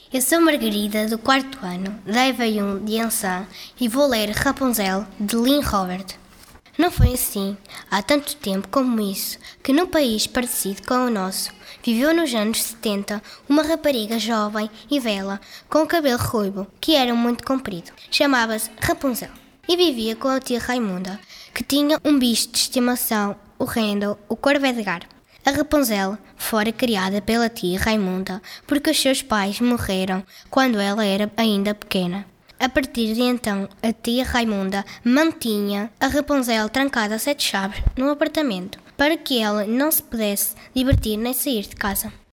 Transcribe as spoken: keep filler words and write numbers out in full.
Eu sou Margarida, do quarto ano, da E V um de Ançã, e vou ler Rapunzel, de Lynn Robert. Não foi assim, há tanto tempo como isso, que num país parecido com o nosso, viveu nos anos setenta uma rapariga jovem e bela, com o cabelo ruivo, que era muito comprido. Chamava-se Rapunzel, e vivia com a tia Raimunda, que tinha um bicho de estimação, o Rendel, o Corvo Edgar. A Rapunzel fora criada pela tia Raimunda porque os seus pais morreram quando ela era ainda pequena. A partir de então, a tia Raimunda mantinha a Rapunzel trancada a sete chaves no apartamento para que ela não se pudesse divertir nem sair de casa.